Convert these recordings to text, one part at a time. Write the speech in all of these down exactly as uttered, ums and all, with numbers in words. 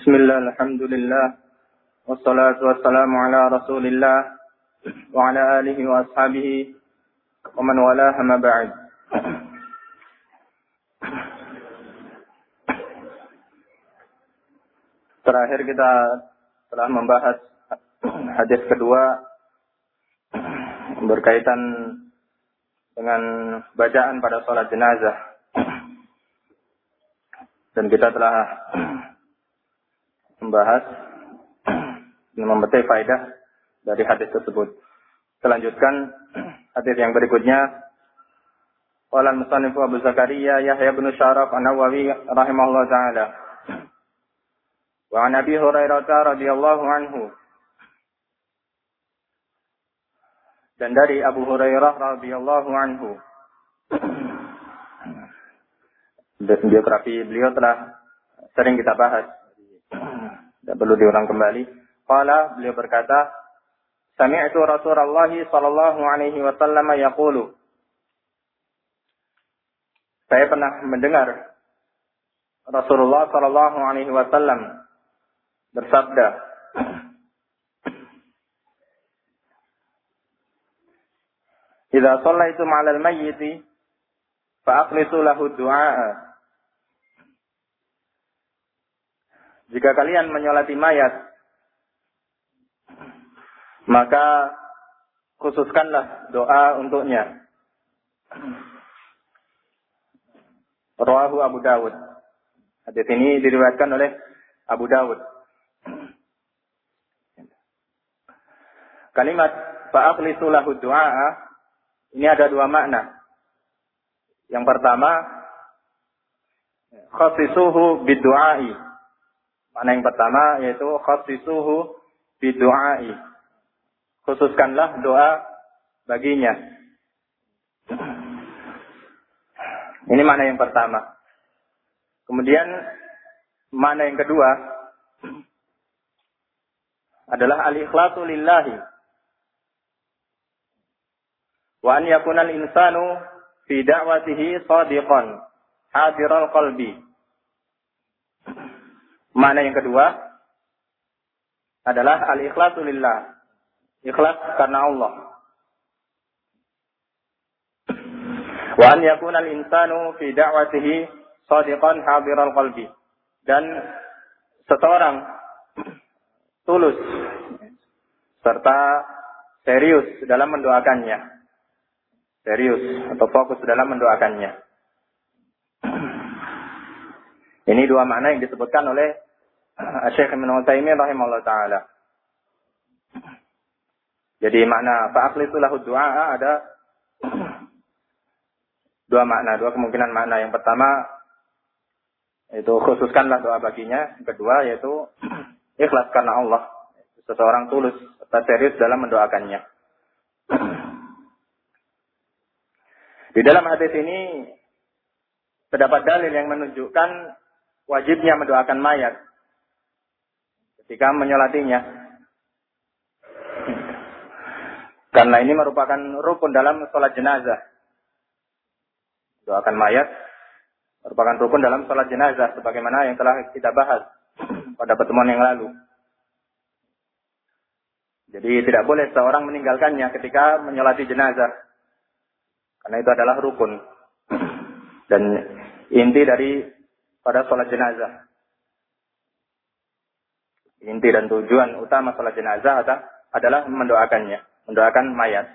Bismillah, alhamdulillah, wassalatu wassalamu ala rasulillah, wa ala alihi wa ashabihi, wa man walaha ma ba'd. Terakhir kita telah membahas hadis kedua berkaitan dengan bacaan pada sholat jenazah. Dan kita telah membahas dan memetik faedah dari hadis tersebut. Kita lanjutkan hadis yang berikutnya. Qala al-musannif Abu Zakaria Yahya bin Syaraf An-Nawawi rahimahullah taala. Wa an Abi Hurairah radhiyallahu anhu. Dan dari Abu Hurairah radhiyallahu anhu. Biografi beliau telah sering kita bahas. Tidak perlu diulang kembali. Qala, beliau berkata, Sami'tu Rasulullah sallallahu alaihi wasallam yaqulu. Saya pernah mendengar Rasulullah sallallahu alaihi wasallam bersabda, Idza shallaitum 'alal mayyiti fa akhlisu lahu du'a. Jika kalian menyolati mayat, maka khususkanlah doa untuknya. Rawahu Abu Dawud. Hadis ini diriwayatkan oleh Abu Dawud. Kalimat fa'akhlisu lahu du'a ini ada dua makna. Yang pertama, khassisuhu bid-du'ai. Makna yang pertama yaitu khassisuhu bid-du'ai. Khususkanlah doa baginya. Ini makna yang pertama. Kemudian makna yang kedua adalah al-ikhlasu lillahi. Wa an yakuna al-insanu fi da'watihi shadiqan hadiral qalbi. Makna yang kedua adalah al-ikhlasu lillah. Ikhlas karena Allah. Wa an yakuna al-insanu fi da'watihi shadiqan hadiral qalbi. Dan seseorang tulus serta serius dalam mendoakannya. Serius atau fokus dalam mendoakannya. Ini dua makna yang disebutkan oleh Syekh Ibnu Utsaimin rahimahullah taala. Jadi makna fa'akhlisu lahu du'a ada dua makna, dua kemungkinan makna. Yang pertama itu khususkanlah doa baginya. Yang kedua yaitu ikhlas karena Allah. Seseorang tulus serta serius dalam mendoakannya. Di dalam hadis ini terdapat dalil yang menunjukkan wajibnya mendoakan mayat ketika menyolatinya. Karena ini merupakan rukun dalam sholat jenazah. Doakan mayat merupakan rukun dalam sholat jenazah, sebagaimana yang telah kita bahas pada pertemuan yang lalu. Jadi tidak boleh seorang meninggalkannya ketika menyolati jenazah. Karena itu adalah rukun. Dan inti dari pada sholat jenazah. Inti dan tujuan utama sholat jenazah adalah mendoakannya. Mendoakan mayat.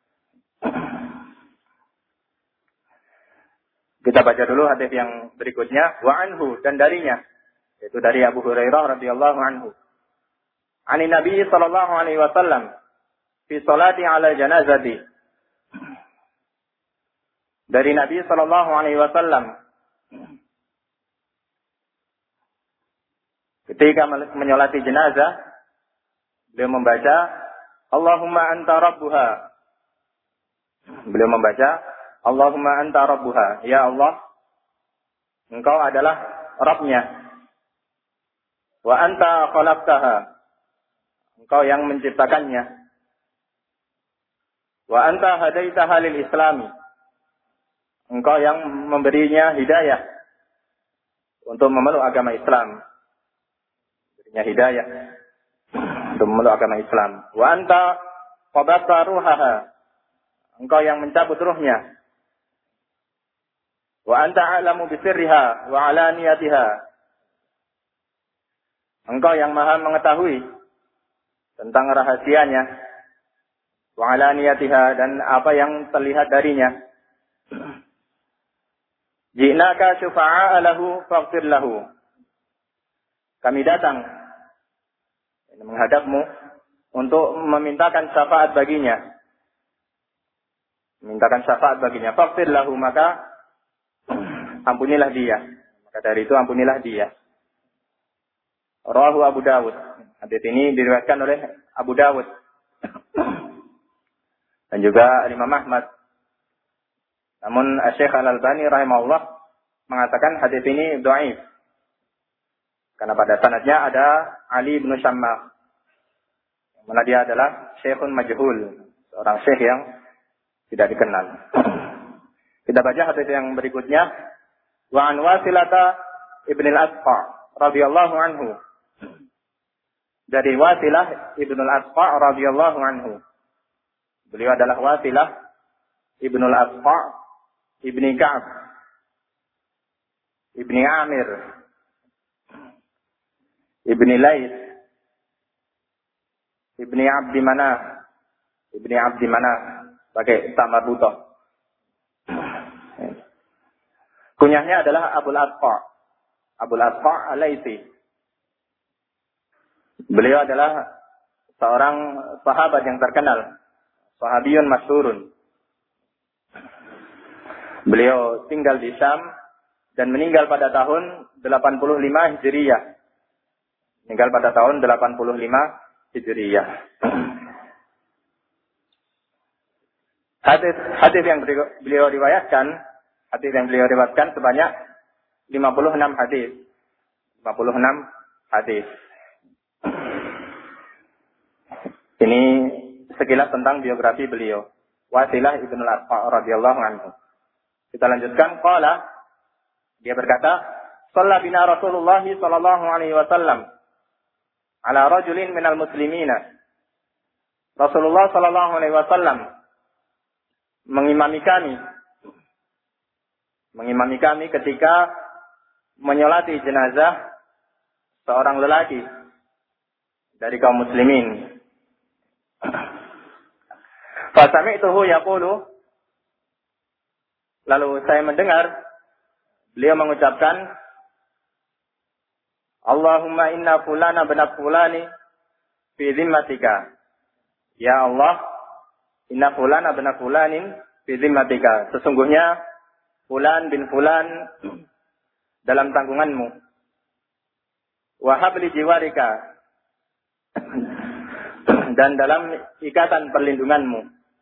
Kita baca dulu hadis yang berikutnya. Wa anhu, dan darinya. Yaitu dari Abu Hurairah radhiyallahu anhu. Ani Nabi sallallahu alaihi wasallam. Fi salati ala janazati. Dari Nabi sallallahu alaihi wasallam. Ketika menyolati jenazah, beliau membaca Allahumma anta rabbuha. Beliau membaca Allahumma anta rabbuha. Ya Allah, Engkau adalah Rabbnya. Wa anta khalaqtaha. Engkau yang menciptakannya. Wa anta hadaitaha lil islami. Engkau yang memberinya hidayah untuk memeluk agama Islam. diberinya hidayah untuk memeluk agama Islam. Wa anta qabatta ruhaha, engkau yang mencabut ruhnya. Wa anta a'lamu bisirriha wa alaniyatiha, engkau yang maha mengetahui tentang rahasianya, wa alaniyatiha, dan apa yang terlihat darinya. Ji'naka syufa'a lahu faghfir lahu, kami datang menghadapmu untuk memintakan syafaat baginya. Memintakan syafaat baginya. Faghfir lahu, maka ampunilah dia. Maka dari itu ampunilah dia. Rawahu Abu Dawud. Hadits ini diriwayatkan oleh Abu Dawud. Dan juga Imam Ahmad. Namun Syekh Al-Albani rahimahullah mengatakan hadits ini dhaif. Karena pada sanadnya ada Ali bin Shammah. Mana dia adalah syekhun majhul, seorang syekh yang tidak dikenal. Kita baca hadis yang berikutnya. Wa an Wasilata ibn al-Asqa radhiyallahu anhu. Dari Wasilah ibn al-Asqa radhiyallahu anhu. Beliau adalah Wasilah ibn al-Asqa ibni Ka'ab ibni Amir ibni Lais ibni Abdi Manaf ibni Abdi Manaf pakai tamar butoh. Kunyahnya adalah Abul Asqa, Abul Asqa Al-Laitsi. Beliau adalah seorang sahabat yang terkenal, sahabiyun masyhurun. Beliau tinggal di Syam dan meninggal pada tahun delapan puluh lima Hijriyah. Meninggal pada tahun delapan puluh lima Hijriyah. Hadis hadis yang beliau riwayatkan, hadis yang beliau riwayatkan sebanyak lima puluh enam hadis. lima puluh enam hadis. Ini sekilas tentang biografi beliau. Wasilah ibn al-Asqa radhiyallahu anhu. Kita lanjutkan. Qala, dia berkata, "Shalla bina Rasulullah sallallahu alaihi wasallam ala rajulin minal muslimina." Rasulullah sallallahu alaihi wasallam mengimami kami mengimami kami ketika menyolati jenazah seorang lelaki dari kaum muslimin. Fasami'tuhu yaqulu, lalu saya mendengar beliau mengucapkan, Allahumma inna fulana bin fulani fi zimmatika. Ya Allah, inna fulana bin fulanin fi zimmatika. Sesungguhnya fulan bin fulan dalam tanggunganmu. Wa habli jiwarika, dan dalam ikatan perlindunganmu.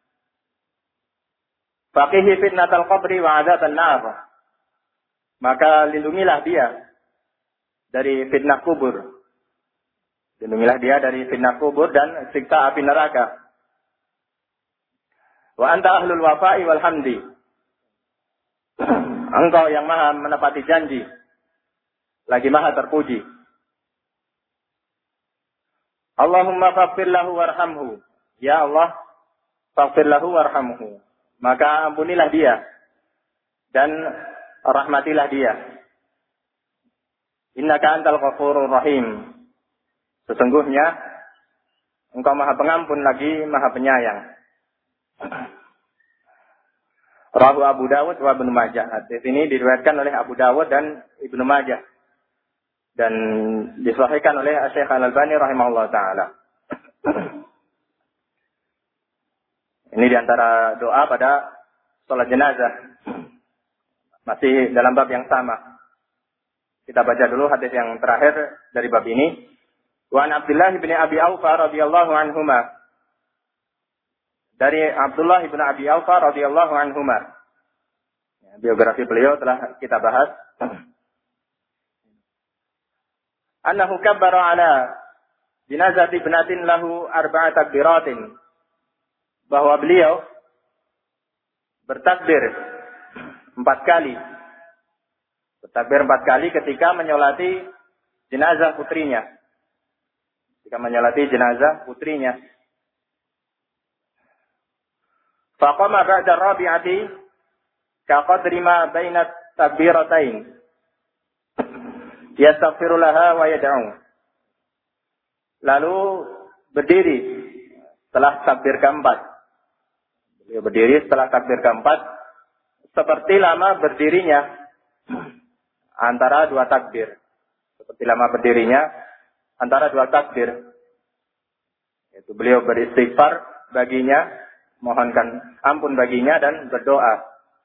Faqihi fitnatal qabri wa adzatan nar. Maka lindungilah dia dari fitnah kubur. Lindungilah dia dari fitnah kubur dan siksa api neraka. Wa anta ahlul wafa'i wal hamdi. Engkau yang maha menepati janji, lagi maha terpuji. Allahumma faghfir lahu warhamhu. Ya Allah, faghfir lahu warhamhu. Maka ampunilah dia dan rahmatilah dia. Innaka antal ghafurur rahim. Sesungguhnya engkau maha pengampun lagi maha penyayang. Rawahu Abu Dawud wa Ibnu Majah. Hadis ini diriwayatkan oleh Abu Dawud dan Ibnu Majah dan disahihkan oleh Syekh Al-Albani rahimahullah taala. Ini diantara doa pada salat jenazah. Masih dalam bab yang sama. Kita baca dulu hadis yang terakhir dari bab ini. Wa an Abdullah bin Abi Aufa radhiyallahu anhuma. Dari Abdullah bin Abi Aufa radhiyallahu anhuma. Biografi beliau telah kita bahas. Annahu kabbara ala jinazati ibnatin lahu arba'a takbiratin. Bahwa beliau bertakbir empat kali. Bertakbir empat kali ketika menyolati jenazah putrinya. Ketika menyolati jenazah putrinya. Faqama ba'da rabi'ati kaqadri ma baina takbiratain. Yastaghfiru laha wa yad'u. Lalu berdiri setelah takbir keempat. Beliau berdiri setelah takbir keempat seperti lama berdirinya antara dua takbir. Seperti lama berdirinya antara dua takbir. Yaitu beliau beristighfar baginya, mohonkan ampun baginya dan berdoa.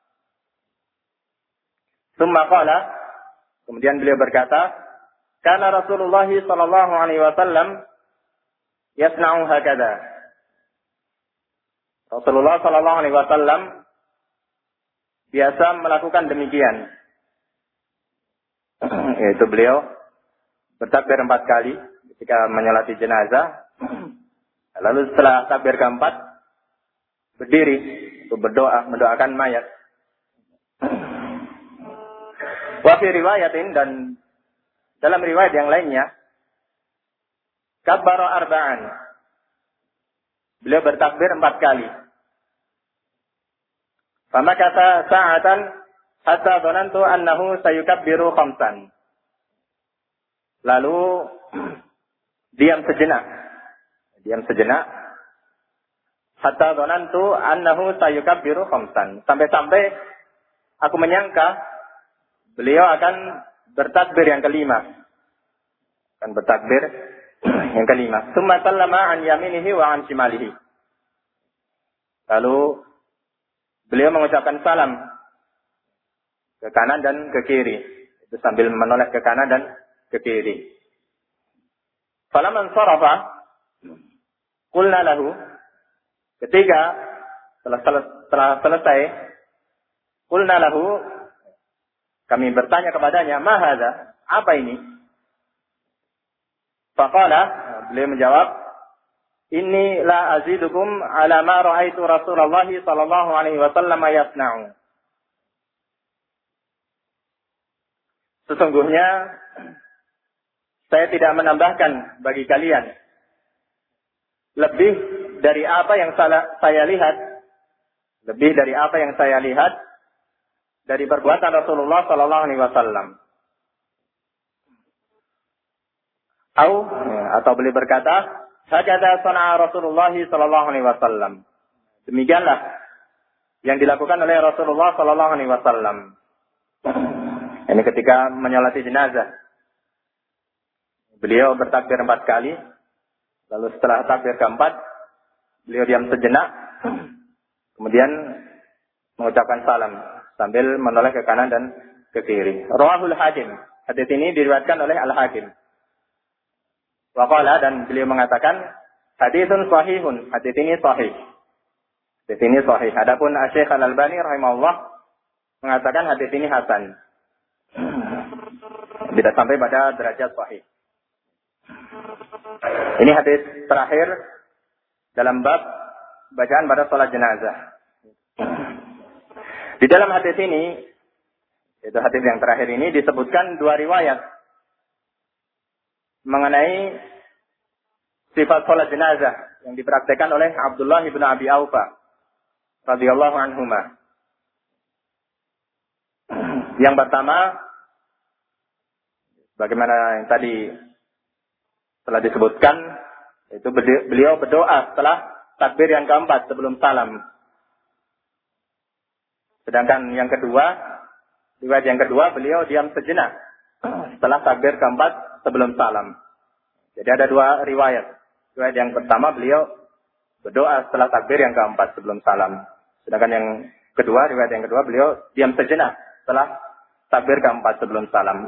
Tsumma qala, kemudian beliau berkata, kana Rasulullah sallallahu alaihi wasallam yasna'u hakadha. Rasulullah sallallahu alaihi wasallam biasa melakukan demikian. Yaitu beliau bertakbir empat kali ketika menyolati jenazah. Lalu setelah takbir keempat berdiri untuk berdoa, mendoakan mayat. Wa fi riwayatin, dan dalam riwayat yang lainnya, kabbara arba'an. Beliau bertakbir empat kali. Famakatha sa'atan hatta dhanantu annahu sayukabbiru khamsan. Lalu diam sejenak. Diam sejenak. Hatta dhanantu annahu sayukabbiru khamsan. Sampai-sampai aku menyangka beliau akan bertakbir yang kelima. Akan bertakbir yang kelima. Tsumma sallama an yaminihi wa an shimalihi. Lalu beliau mengucapkan salam ke kanan dan ke kiri. Itu sambil menoleh ke kanan dan ke kiri. Falamman sarafa qulna lahu, ketika setelah, setelah selesai, qulna lahu, kami bertanya kepadanya, ma hadza? Apa ini? Faqala, beliau menjawab, inni la azidukum ala ma ra'aitu Rasulullah sallallahu alaihi wasallam yasna'u. Sesungguhnya saya tidak menambahkan bagi kalian lebih dari apa yang saya lihat, lebih dari apa yang saya lihat dari perbuatan Rasulullah sallallahu alaihi wasallam. Atau atau beliau berkata, hakadha sana'a Rasulullah sallallahu alaihi wasallam. Demikianlah yang dilakukan oleh Rasulullah sallallahu alaihi wasallam. Ini ketika menyolati jenazah. Beliau bertakbir empat kali. Lalu setelah takbir keempat, beliau diam sejenak. Kemudian mengucapkan salam sambil menoleh ke kanan dan ke kiri. Rawahul Hakim. Hadis ini diriwayatkan oleh Al-Hakim. Wa qala, dan beliau mengatakan, hadisun sahihun. Hadis ini sahih. Hadis ini sahih. Adapun Syekh Al-Albani rahimahullah mengatakan hadis ini hasan. Tidak sampai pada derajat sahih. Ini hadis terakhir dalam bab bacaan pada salat jenazah. Di dalam hadis ini, itu hadis yang terakhir ini, disebutkan dua riwayat mengenai sifat salat jenazah yang dipraktikkan oleh Abdullah bin Abi Aufa radhiyallahu anhuma. Yang pertama, bagaimana yang tadi telah disebutkan, itu beliau berdoa setelah takbir yang keempat sebelum salam. Sedangkan yang kedua, riwayat yang kedua, beliau diam sejenak setelah takbir keempat sebelum salam. Jadi ada dua riwayat. Riwayat yang pertama, beliau berdoa setelah takbir yang keempat sebelum salam. Sedangkan yang kedua, riwayat yang kedua, beliau diam sejenak setelah takbir keempat sebelum salam.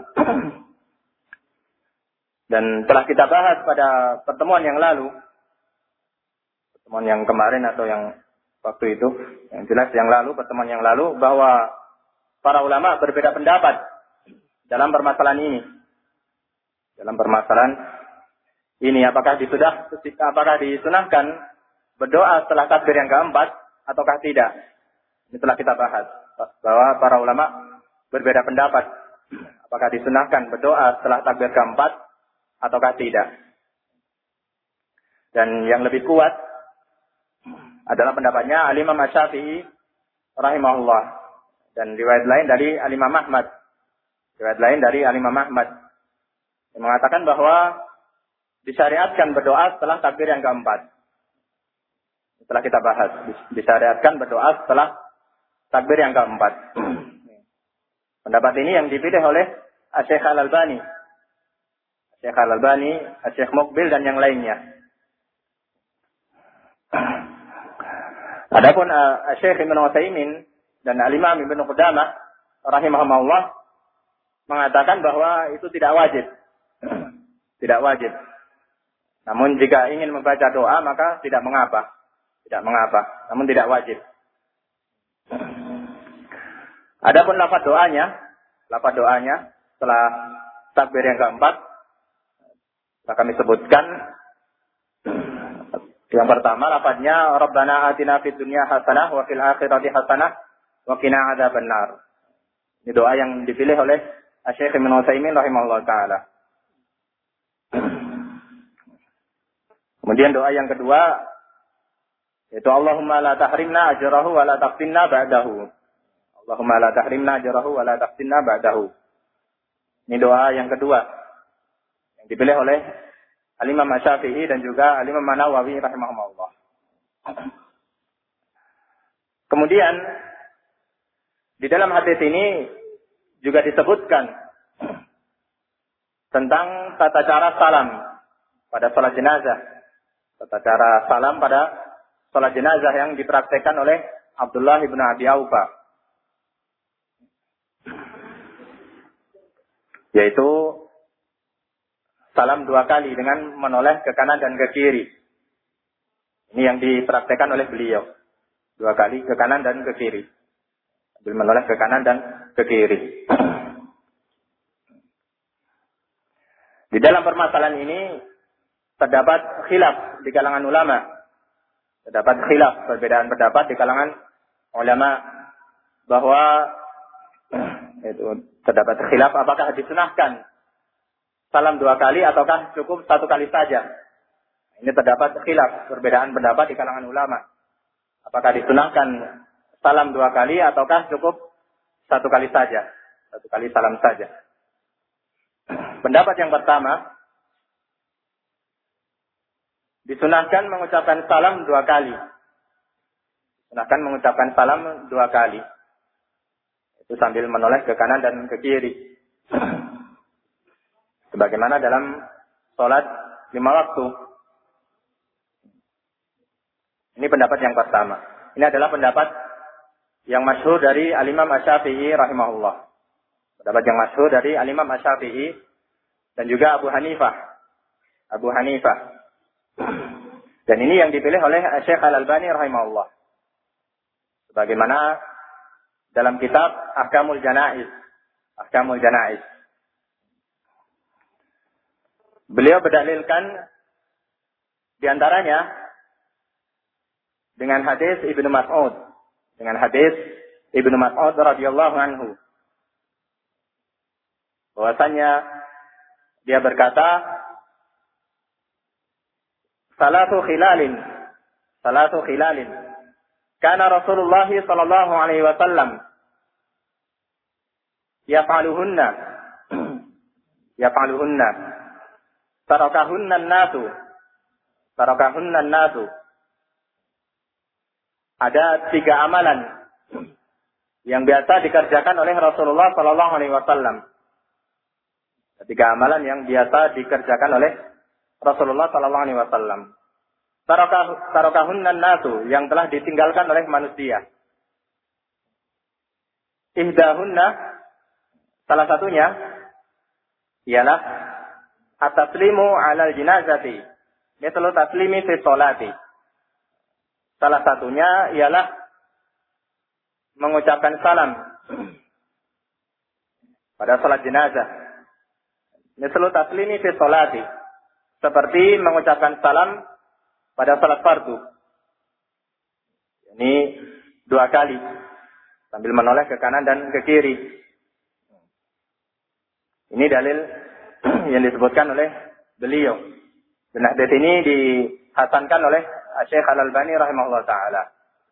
Dan telah kita bahas pada pertemuan yang lalu, pertemuan yang kemarin atau yang waktu itu, yang jelas yang lalu, pertemuan yang lalu, bahwa para ulama berbeda pendapat dalam permasalahan ini. Dalam permasalahan ini, apakah disudah, apakah disunahkan berdoa setelah takbir yang keempat ataukah tidak? Ini telah kita bahas bahwa para ulama berbeda pendapat, apakah disunahkan berdoa setelah takbir keempat ataukah tidak. Dan yang lebih kuat adalah pendapatnya Al-Imam Asy-Syafi'i rahimahullah. Dan riwayat lain dari Al-Imam Ahmad. Riwayat lain dari Al-Imam Ahmad yang mengatakan bahwa disyariatkan berdoa setelah takbir yang keempat. Setelah kita bahas, disyariatkan berdoa setelah takbir yang keempat. Pendapat ini yang dipilih oleh Syekh Al-Albani, Syekh Al-Albani, Syekh Muqbil dan yang lainnya. Adapun uh, Syekh Ibnu Utsaimin dan Al-Imam Ibnu Qudamah rahimahumullah mengatakan bahwa itu tidak wajib. Tidak wajib. Namun jika ingin membaca doa maka tidak mengapa. Tidak mengapa, namun tidak wajib. Adapun lafaz doanya, lafaz doanya setelah takbir yang keempat telah kami sebutkan. Yang pertama lafaznya Rabbana atina fid dunya hasanah wa fil akhirati hasanah wa qina adzabannar. Ini doa yang dipilih oleh Syekh Ibnu Utsaimin rahimahullah taala. Kemudian doa yang kedua yaitu Allahumma la tahrimna ajrahu wa la taftinna ba'dahu. Allahumma la tahrimna ajrahu wa la taftinna ba'dahu. Ini doa yang kedua yang dipilih oleh Al-Imam Asy-Syafi'i dan juga Al-Imam Nawawi rahimahumullah. Kemudian di dalam hadis ini juga disebutkan tentang tata cara salam pada salat jenazah. Tata cara salam pada salat jenazah yang dipraktekkan oleh Abdullah bin Abi Aufa. Yaitu salam dua kali dengan menoleh ke kanan dan ke kiri. Ini yang dipraktekkan oleh beliau. Dua kali ke kanan dan ke kiri. Sambil menoleh ke kanan dan ke kiri. Di dalam permasalahan ini terdapat khilaf di kalangan ulama. Terdapat khilaf, perbedaan pendapat di kalangan ulama bahwa itu terdapat khilaf apakah disunahkan salam dua kali ataukah cukup satu kali saja. Ini terdapat khilaf, perbedaan pendapat di kalangan ulama. Apakah disunahkan salam dua kali ataukah cukup satu kali saja. Satu kali salam saja. Pendapat yang pertama, disunahkan mengucapkan salam dua kali. Disunahkan mengucapkan salam dua kali. Itu sambil menoleh ke kanan dan ke kiri. Sebagaimana dalam sholat lima waktu. Ini pendapat yang pertama. Ini adalah pendapat yang masyhur dari Al-Imam Asy-Syafi'i rahimahullah. Pendapat yang masyhur dari Al-Imam Asy-Syafi'i dan juga Abu Hanifah. Abu Hanifah. Dan ini yang dipilih oleh Syekh Al-Albani rahimahullah. Sebagaimana dalam kitab Ahkamul Janaiz. Ahkamul Janaiz. Beliau berdalilkan diantaranya dengan hadis Ibnu Mas'ud, dengan hadis Ibnu Mas'ud radhiyallahu anhu, bahwasanya dia berkata, salatu khilalin, salatu khilalin, kana Rasulullah sallallahu alaihi wasallam yaf'aluhunna, yaf'aluhunna. Tarakahunna an-nasu. Tarakahunna an-nasu. Ada tiga amalan yang biasa dikerjakan oleh Rasulullah sallallahu alaihi wasallam. Tiga amalan yang biasa dikerjakan oleh Rasulullah sallallahu alaihi wasallam. Tarakah tarakahunna an-nasu, yang telah ditinggalkan oleh manusia. Ihdahunna, salah satunya ialah at-taslimu 'alal jinazati, mithlu taslimi fi sholati. Salah satunya ialah mengucapkan salam pada salat jenazah. Mithlu taslimi fi sholati, seperti mengucapkan salam pada salat fardu. Ini dua kali sambil menoleh ke kanan dan ke kiri. Ini dalil yang disebutkan oleh beliau. Dan hadis ini di, dihasankan oleh Syekh Al-Albani rahimahullah ta'ala.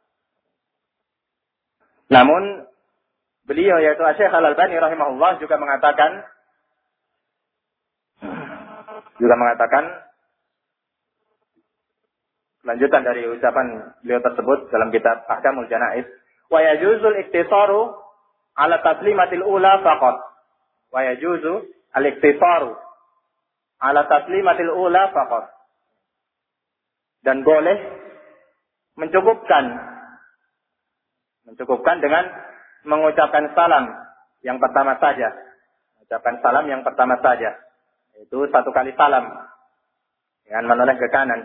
Namun, beliau yaitu Syekh Al-Albani rahimahullah juga mengatakan, juga mengatakan, lanjutan dari ucapan beliau tersebut dalam kitab Ahkamul Janaiz, wa yajuzul iktisaru ala taslimatil ula faqat. Wa yajuzu al-iktisaru ala taslimatil ula faqat. Dan boleh mencukupkan mencukupkan dengan mengucapkan salam yang pertama saja. Mengucapkan salam yang pertama saja. Itu satu kali salam dengan menoleh ke kanan.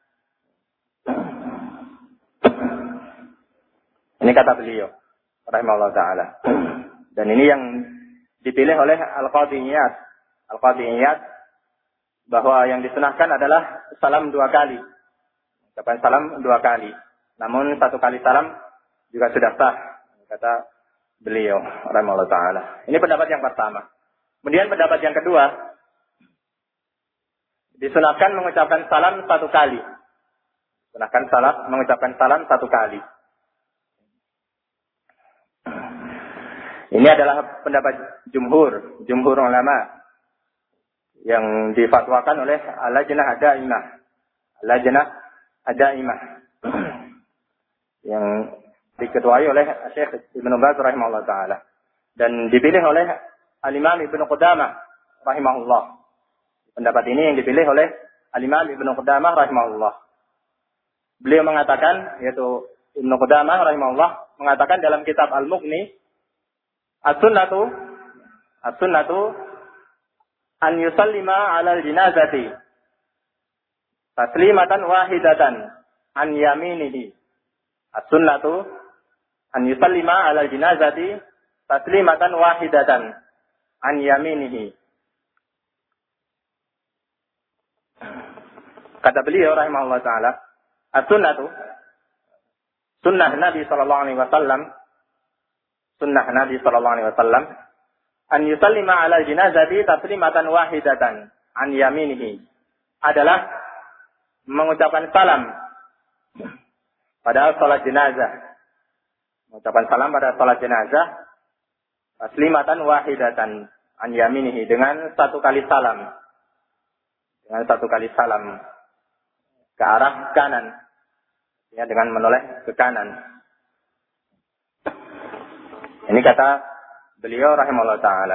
Ini kata beliau rahimahullah ta'ala. Dan ini yang dipilih oleh Al-Qadhi Iyad. Al-Qadhi Iyad bahwa yang disunahkan adalah salam dua kali. Ucapan salam dua kali. Namun satu kali salam juga sudah sah, kata beliau rahimahullah ta'ala. Ini pendapat yang pertama. Kemudian pendapat yang kedua, disunahkan mengucapkan salam satu kali. Disunahkan salam, mengucapkan salam satu kali. Ini adalah pendapat jumhur, jumhur ulama yang difatwakan oleh Al-Lajnah Ad-Daimah. Al-Lajnah Ad-Daimah yang diketuai oleh Syekh Ibnu Baz rahimahullah taala dan dipilih oleh Al-Imam Ibnu Qudamah rahimahullah. Pendapat ini yang dipilih oleh Al-Imam Ibnu Qudamah rahimahullah. Beliau mengatakan, yaitu Ibnu Qudamah rahimahullah mengatakan dalam kitab Al-Mughni, As-sunnatu As-sunnatu an yusallima 'alal jinazati taslimatan wahidatan an yaminihi. As-sunnatu an yusallima 'alal jinazati taslimatan wahidatan an yaminihi. Kata beliau rahimahullah taala, as-sunnatu, sunnah Nabi sallallahu alaihi wasallam, sunnah Nabi sallallahu alaihi wasallam, an yusallima 'alal jinazati taslimatan wahidatan an yaminihi, adalah mengucapkan salam pada salat jenazah. Mengucapkan salam pada salat jenazah taslimatan wahidatan an yaminihi, dengan satu kali salam. Dengan satu kali salam ke arah kanan. Ya, dengan menoleh ke kanan. Ini kata beliau rahimahullah ta'ala.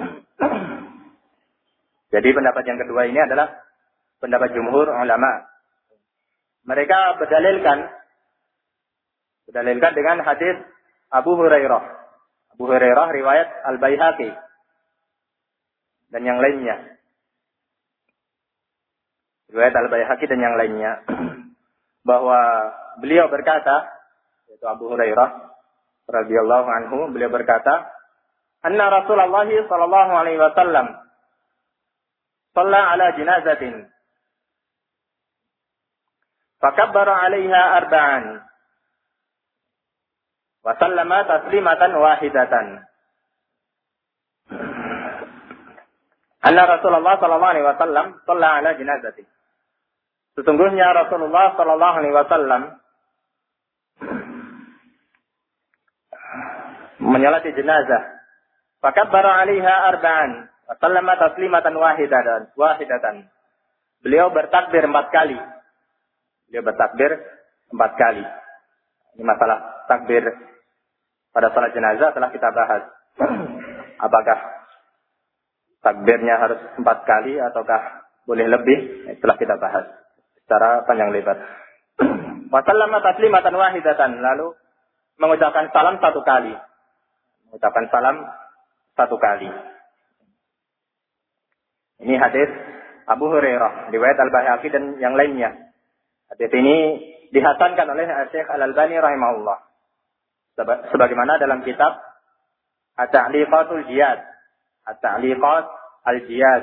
Jadi pendapat yang kedua ini adalah pendapat jumhur ulama. Mereka berdalilkan berdalilkan dengan hadis Abu Hurairah. Abu Hurairah riwayat Al-Baihaqi dan yang lainnya. Riwayat Al-Baihaqi dan yang lainnya bahwa beliau berkata, yaitu Abu Hurairah radhiyallahu anhu, beliau berkata, anna Rasulullah sallallahu alaihi wasallam shalla ala jinazatin fakabbara 'alaiha arba'an wa sallama taslimatan wahidatan. Anna Rasulullah sallallahu alaihi wasallam shalla ala jinazatin. Sesungguhnya Rasulullah sallallahu alaihi wasallam menyolati jenazah. Fakabbara 'alaiha arba'an wa sallama taslimatan wahidatan. Wahidatan. Beliau bertakbir empat kali. Beliau bertakbir empat kali. Ini masalah takbir pada salat jenazah telah kita bahas. Apakah takbirnya harus empat kali ataukah boleh lebih? Telah kita bahas secara panjang lebar. Wa sallama taslimatan wahidatan. Lalu mengucapkan salam satu kali. Mengucapkan salam satu kali. Ini hadis Abu Hurairah, riwayat Al-Baihaqi dan yang lainnya. Hadis ini dihasankan oleh Syekh Al-Albani rahimahullah. Sebagaimana dalam kitab At-Ta'liqatul Jiyad. At-Ta'liqat Al-Jiyad.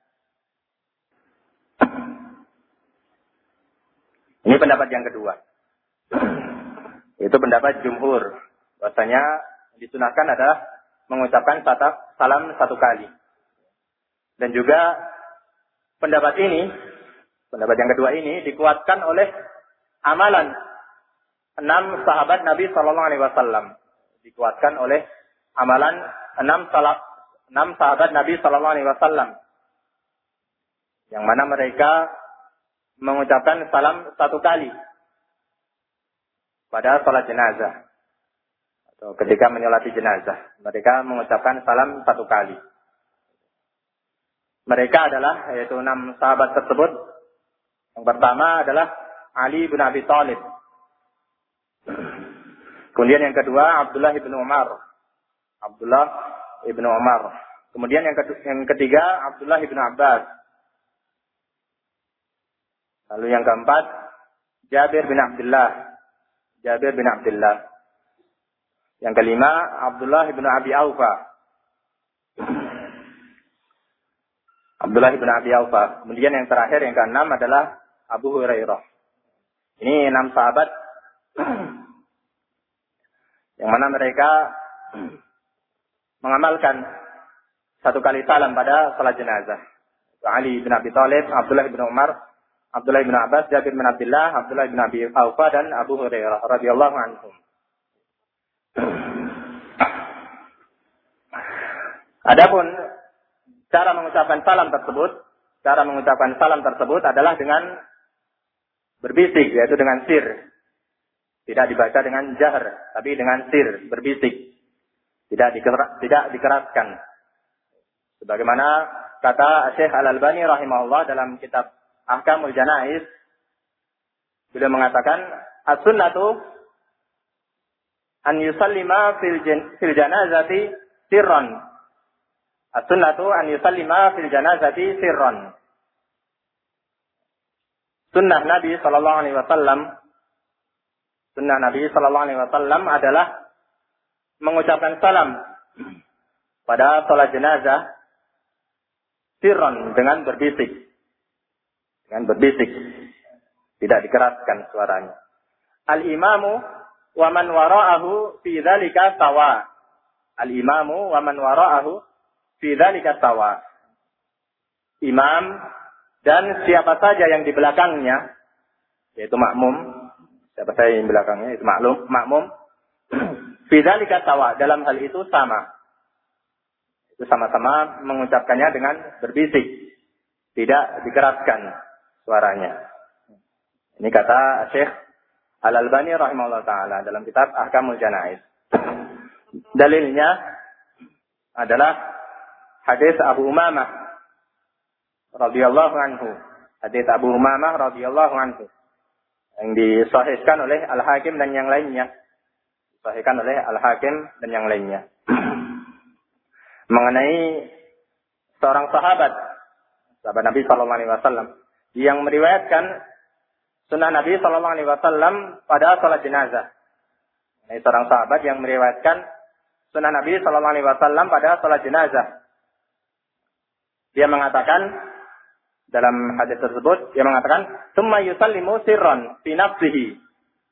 Ini pendapat yang kedua. Itu pendapat jumhur. Bahasanya disunahkan adalah mengucapkan salam satu kali. Dan juga pendapat ini Pendapat yang kedua ini dikuatkan oleh amalan enam sahabat Nabi Shallallahu Alaihi Wasallam. Dikuatkan oleh amalan enam salaf, enam sahabat Nabi Shallallahu Alaihi Wasallam, yang mana mereka mengucapkan salam satu kali pada salat jenazah atau ketika menyolati jenazah. Mereka mengucapkan salam satu kali. Mereka adalah, yaitu enam sahabat tersebut. Yang pertama adalah Ali bin Abi Thalib. Kemudian yang kedua Abdullah bin Umar. Abdullah bin Umar. Kemudian yang ketiga Abdullah bin Abbas. Lalu yang keempat Jabir bin Abdullah. Jabir bin Abdullah. Yang kelima Abdullah bin Abi Aufa. Abdullah bin Abi Aufa. Kemudian yang terakhir yang keenam adalah Abu Hurairah. Ini enam sahabat yang mana mereka mengamalkan satu kali salam pada salat jenazah. Ali bin Abi Thalib, Abdullah bin Umar, Abdullah bin Abbas, Jabir bin Abdullah, Abdullah bin Abi Aufa dan Abu Hurairah radhiyallahu anhum. Adapun cara mengucapkan salam tersebut, cara mengucapkan salam tersebut adalah dengan berbisik, yaitu dengan sir. Tidak dibaca dengan jahar, tapi dengan sir, berbisik. Tidak dikeras, tidak dikeraskan. Sebagaimana kata Syekh Al-Albani rahimahullah dalam kitab Ahkamul Janaiz, beliau mengatakan, as-sunnatu an yusallima fil, fil janazati sirran. As-sunnatu an yusallima fil janazati sirran. Sunnah Nabi Sallallahu Alaihi Wasallam, sunnah Nabi Sallallahu Alaihi Wasallam adalah mengucapkan salam pada salat jenazah sirran, dengan berbisik, dengan berbisik, tidak dikeraskan suaranya. Al-imamu wa man wara'ahu fi dzalika sawa. Al-imamu wa man wara'ahu fi dzalika sawa. Imam dan siapa saja yang di belakangnya, yaitu makmum, siapa saja yang di belakangnya, itu maklum, makmum, fi dzalika sawa, dalam hal itu sama. Itu sama-sama mengucapkannya dengan berbisik, tidak dikeraskan suaranya. Ini kata Syekh Al-Albani rahimahullah ta'ala dalam kitab Ahkamul Janaiz. Dalilnya adalah hadis Abu Umamah radhiyallahu anhu. Hadis Abu Umamah radhiyallahu anhu yang disahihkan oleh Al-Hakim dan yang lainnya. Disahihkan oleh Al-Hakim dan yang lainnya. Mengenai seorang sahabat, sahabat Nabi sallallahu alaihi wasallam yang meriwayatkan sunnah Nabi sallallahu alaihi wasallam pada salat jenazah. Ini seorang sahabat yang meriwayatkan sunnah Nabi sallallahu alaihi wasallam pada salat jenazah. Dia mengatakan dalam hadis tersebut, dia mengatakan, "Tsumma yusallimu sirran fi nafsihi."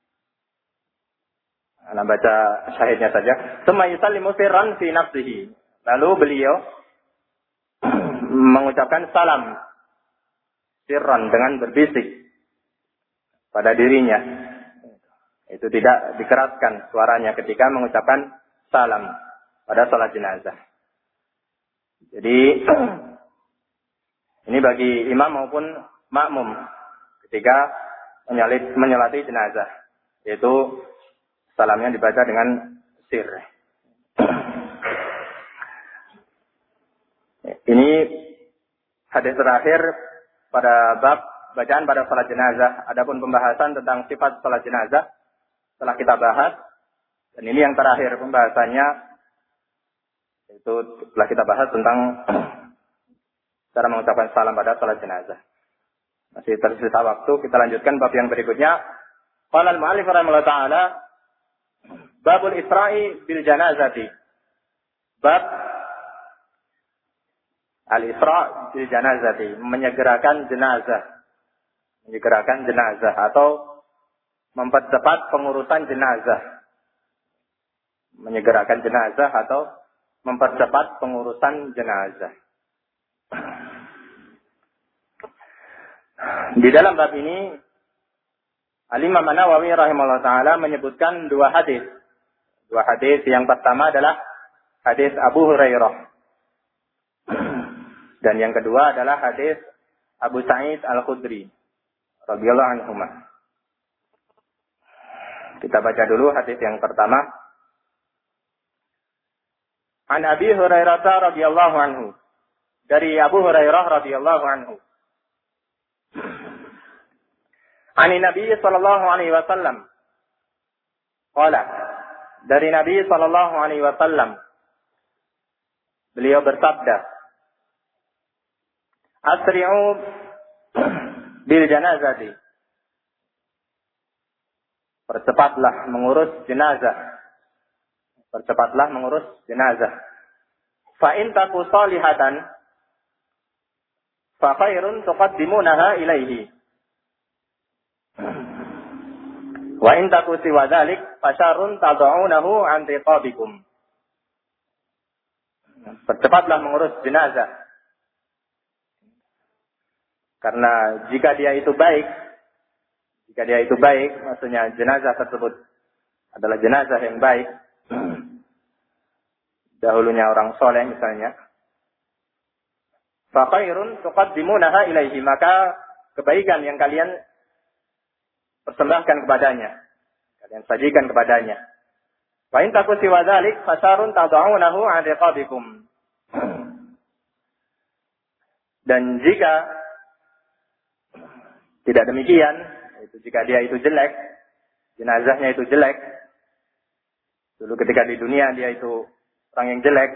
Ana baca syahidnya saja. "Tsumma yusallimu sirran fi nafsihi." Lalu beliau mengucapkan salam sirran, dengan berbisik pada dirinya. Itu tidak dikeraskan suaranya ketika mengucapkan salam pada salat jenazah. Jadi ini bagi imam maupun makmum ketika menyalit, menyolati jenazah, yaitu salamnya dibaca dengan sir. Ini hadis terakhir pada bab bacaan pada salat jenazah. Adapun pembahasan tentang sifat salat jenazah telah kita bahas, dan ini yang terakhir pembahasannya, itu telah kita bahas tentang cara mengucapkan salam pada salat jenazah. Masih tersisa waktu, kita lanjutkan bab yang berikutnya. Qala al-mu'allif rahimahullah ta'ala, babul isra'i bil janazati. Bab al-isra' bil janazati, menyegerakan jenazah. Menyegerakan jenazah atau mempercepat pengurusan jenazah. Menyegerakan jenazah atau mempercepat pengurusan jenazah. Di dalam bab ini Al-Imam An-Nawawi rahimahullah ta'ala menyebutkan dua hadis. Dua hadis, yang pertama adalah hadis Abu Hurairah. Dan yang kedua adalah hadis Abu Sa'id Al-Khudri radhiyallahu anhu. Kita baca dulu hadis yang pertama. An Abi Hurairah radhiyallahu anhu. Dari Abu Hurairah radhiyallahu anhu. Ani Nabi sallallahu alaihi wasallam. Qala. Dari Nabi sallallahu alaihi wasallam. Beliau bersabda, Asri'u bil janazati. Percepatlah mengurus jenazah. Percepatlah mengurus jenazah. Fa in taku salihatan fa khairun tuqaddimunaha ilaihi. Wa in taku siwa dzalik fasyarrun tad'unahu an riqabikum. Percepatlah mengurus jenazah. Karena jika dia itu baik, jika dia itu baik, maksudnya jenazah tersebut adalah jenazah yang baik, dahulunya orang soleh misalnya, fa khairun tuqaddimunaha ilaihi, maka kebaikan yang kalian persembahkan kepadanya, kalian sajikan kepadanya. Wa in taku siwa dzalik fasarun tad'unahu 'an riqabikum. Dan jika tidak demikian, itu jika dia itu jelek, jenazahnya itu jelek, dulu ketika di dunia dia itu orang yang jelek,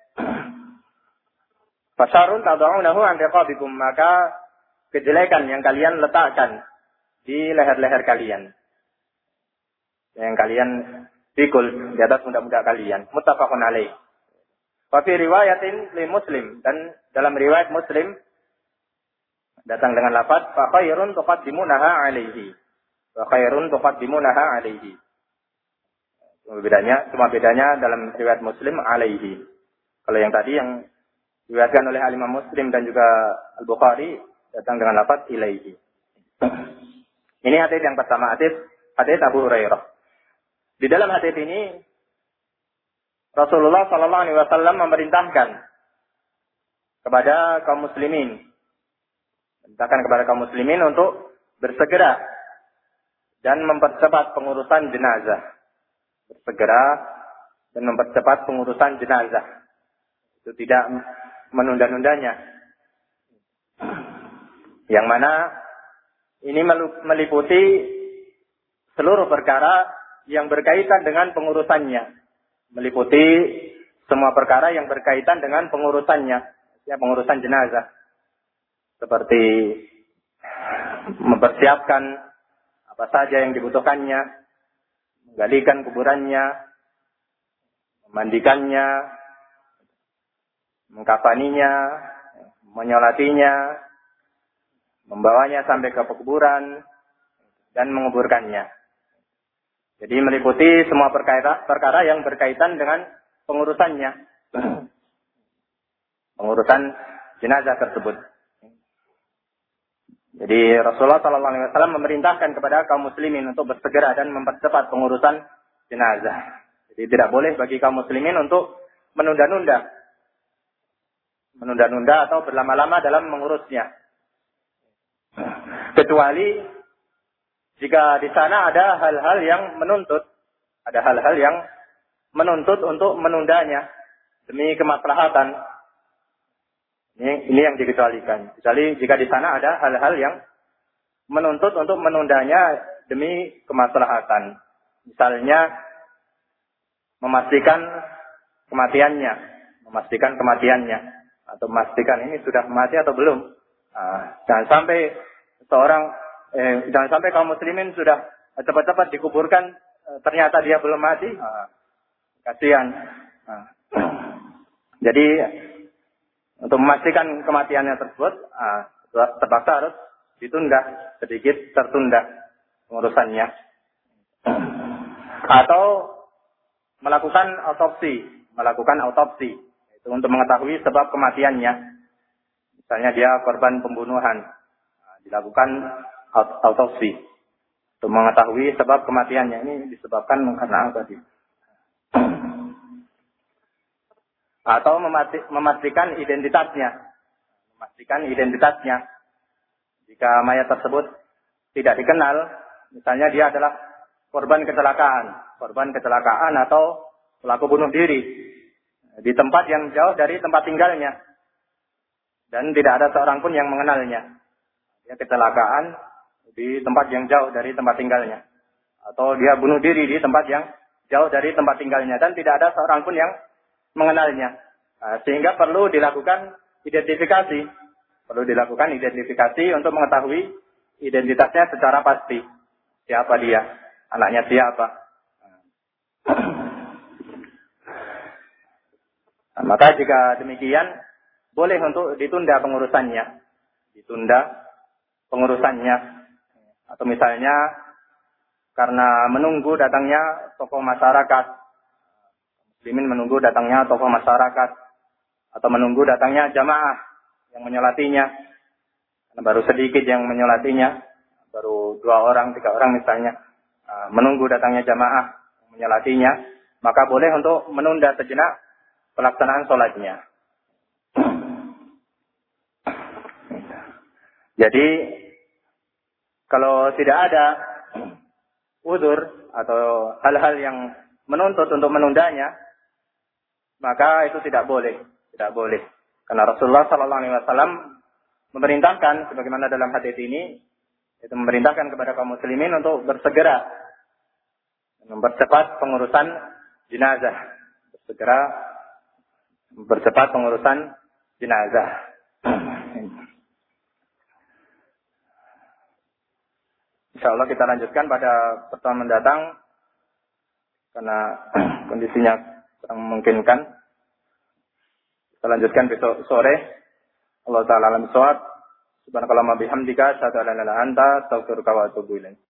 fasarun tad'unahu 'an riqabikum, maka kejelekan yang kalian letakkan di leher-leher kalian, yang kalian pikul di atas pundak-pundak kalian. Muttafaqun alaih. Wa fi riwayatin li Muslim, dan dalam riwayat Muslim datang dengan lafaz fa khairun tuqaddimunaha alaihi. Fa khairun tuqaddimunaha alaihi. Cuma bedanya, cuma bedanya dalam riwayat Muslim alaihi. Kalau yang tadi yang diriwayatkan oleh Al-Imam Muslim dan juga Al-Bukhari datang dengan lafaz ilaihi. Ini hadis yang pertama, hadis hadis Abu Hurairah. Di dalam hadis ini Rasulullah sallallahu alaihi wasallam memerintahkan kepada kaum muslimin, memerintahkan kepada kaum muslimin untuk bersegera dan mempercepat pengurusan jenazah. Bersegera dan mempercepat pengurusan jenazah. Itu tidak menunda-nundanya. Yang mana ini meliputi seluruh perkara yang berkaitan dengan pengurusannya. Meliputi semua perkara yang berkaitan dengan pengurusannya. Ya, pengurusan jenazah. Seperti mempersiapkan apa saja yang dibutuhkannya. Menggalikan kuburannya. Memandikannya. Mengkafaninya. Menyolatinya. Membawanya sampai ke kuburan dan menguburkannya. Jadi meliputi semua perkara, perkara yang berkaitan dengan pengurusannya. Pengurusan jenazah tersebut. Jadi Rasulullah shallallahu alaihi wasallam memerintahkan kepada kaum muslimin untuk bersegera dan mempercepat pengurusan jenazah. Jadi tidak boleh bagi kaum muslimin untuk menunda-nunda. Menunda-nunda atau berlama-lama dalam mengurusnya. Kecuali jika di sana ada hal-hal yang menuntut, ada hal-hal yang menuntut untuk menundanya demi kemaslahatan. Ini, ini yang dikecualikan. Kecuali jika di sana ada hal-hal yang menuntut untuk menundanya demi kemaslahatan. Misalnya memastikan kematiannya, memastikan kematiannya, atau memastikan ini sudah mati atau belum. Nah, jangan sampai seorang, eh, jangan sampai kaum muslimin sudah cepat-cepat dikuburkan, eh, ternyata dia belum mati, nah, kasihan. Nah. Jadi untuk memastikan kematiannya tersebut, nah, terpaksa harus ditunda sedikit, tertunda pengurusannya, atau melakukan autopsi, melakukan autopsi itu untuk mengetahui sebab kematiannya. Misalnya dia korban pembunuhan. dilakukan aut- autopsi untuk mengetahui sebab kematiannya. Ini disebabkan karena apa dia? Atau memati, memastikan identitasnya. Memastikan identitasnya. Jika mayat tersebut tidak dikenal, misalnya dia adalah korban kecelakaan, korban kecelakaan atau pelaku bunuh diri di tempat yang jauh dari tempat tinggalnya dan tidak ada seorang pun yang mengenalnya. Dia kecelakaan di tempat yang jauh dari tempat tinggalnya, atau dia bunuh diri di tempat yang jauh dari tempat tinggalnya dan tidak ada seorang pun yang mengenalnya. Nah, sehingga perlu dilakukan identifikasi. Perlu dilakukan identifikasi untuk mengetahui identitasnya secara pasti. Siapa dia? Anaknya siapa? Nah, maka jika demikian, boleh untuk ditunda pengurusannya. Ditunda pengurusannya. Atau misalnya, karena menunggu datangnya tokoh masyarakat. Muslimin menunggu datangnya tokoh masyarakat. Atau menunggu datangnya jamaah yang menyolatinya. Baru sedikit yang menyolatinya. Baru dua orang, tiga orang misalnya. Menunggu datangnya jamaah yang menyolatinya. Maka boleh untuk menunda sejenak pelaksanaan sholatnya. Jadi, kalau tidak ada uzur atau hal-hal yang menuntut untuk menundanya, maka itu tidak boleh. Tidak boleh. Karena Rasulullah Sallallahu Alaihi Wasallam memerintahkan, sebagaimana dalam hadis ini, itu memerintahkan kepada kaum muslimin untuk bersegera mempercepat pengurusan jenazah, bersegera mempercepat pengurusan jenazah. Insya Allah kita lanjutkan pada pertemuan mendatang karena kondisinya kurang memungkinkan. Kita lanjutkan besok sore. Allah Ta'ala alam shawab. Subhanakallahumma bihamdika asyhadu an la ilaha illa anta astaghfiruka wa atubu ilaik.